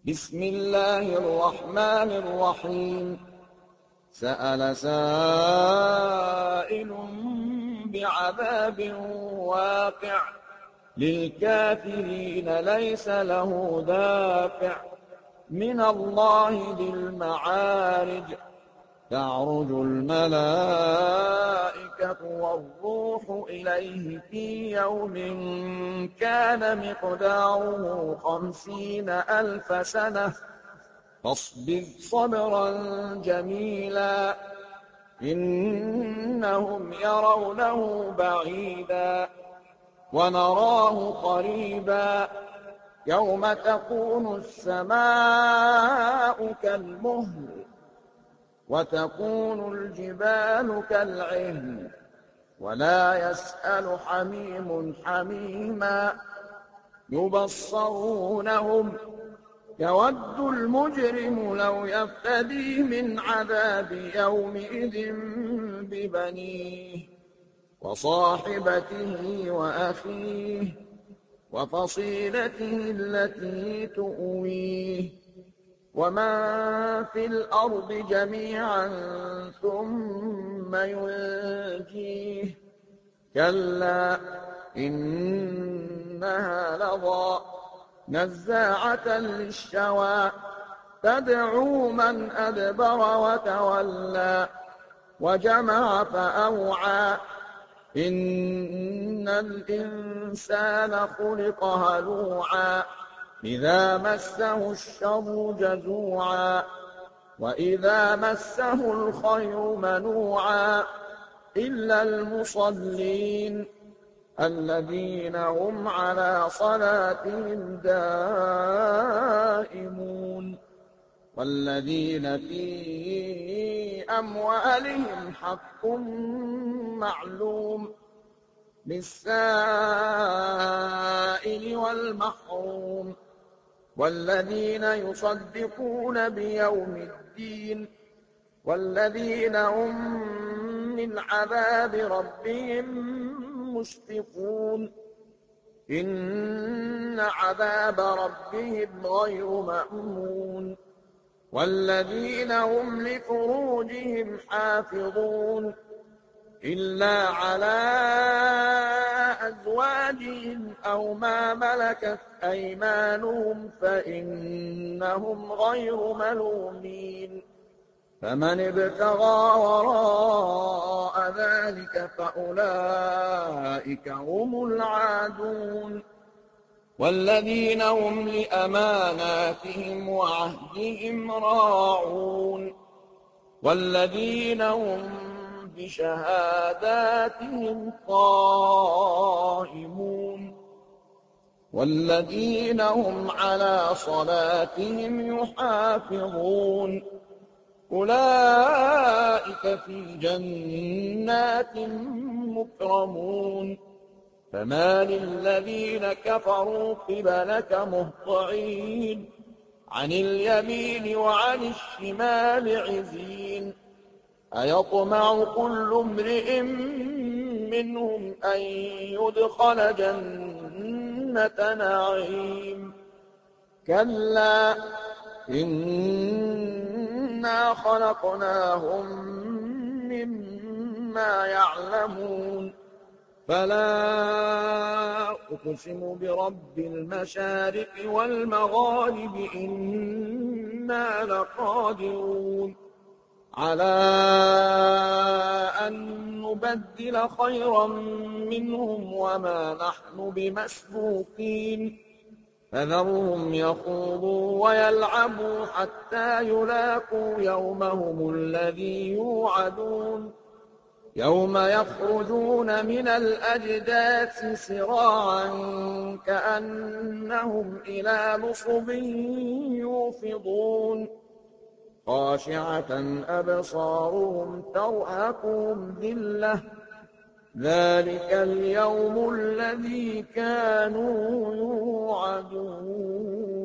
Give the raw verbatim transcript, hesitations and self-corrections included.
بسم الله الرحمن الرحيم سأل سائل بعذاب واقع للكافرين ليس له دافع من الله ذي المعارج تعرج الملائكة والروح إليه في يوم كان مقداره خمسين ألف سنة فاصبر صبرا جميلا إنهم يرونه بعيدا ونراه قريبا يوم تكون السماء كالمهل وتكون الجبال كالعهن ولا يسأل حميم حميما يبصرونهم يود المجرم لو يفتدي من عذاب يومئذ ببنيه وصاحبته وأخيه وفصيلته التي تؤويه ومن في الأرض جميعا ثم ينجيه كلا إنها لظى نزاعة للشوى تدعو من أدبر وتولى وجمع فأوعى إن الإنسان خلق هلوعا إذا مسه الشر جزوعا وإذا مسه الخير منوعا إلا المصلين الذين هم على صلاتهم دائمون والذين في أموالهم حق معلوم للسائل والمحروم والذين يصدقون بيوم الدين والذين هم من عذاب ربهم مشفقون إن عذاب ربهم غير مأمون والذين هم لفروجهم حافظون إلا على أزواجهم أو ما ملكت أيمانهم فإنهم غير ملومين فمن ابتغى وراء ذلك فأولئك هم العادون والذين هم لأماناتهم وعهدهم راعون والذين هم بشهاداتهم قائمون والذين هم على صلاتهم يحافظون أولئك في جنات مكرمون فما للذين كفروا قبلك مهطعين عن اليمين وعن الشمال عزين أيطمع كل امرئ منهم أن يدخل جنة نعيم كلا إنا خلقناهم مما يعلمون فلا أقسم برب المشارق والمغارب إنا لقادرون على أن نبدل خيرا منهم وما نحن بمسبوقين فذرهم يخوضوا ويلعبوا حتى يلاقوا يومهم الذي يوعدون يوم يخرجون من الأجداث سراعا كأنهم إلى نصب يوفضون خاشعة أبصارهم ترهقهم ذلة ذلك اليوم الذي كانوا يوعدون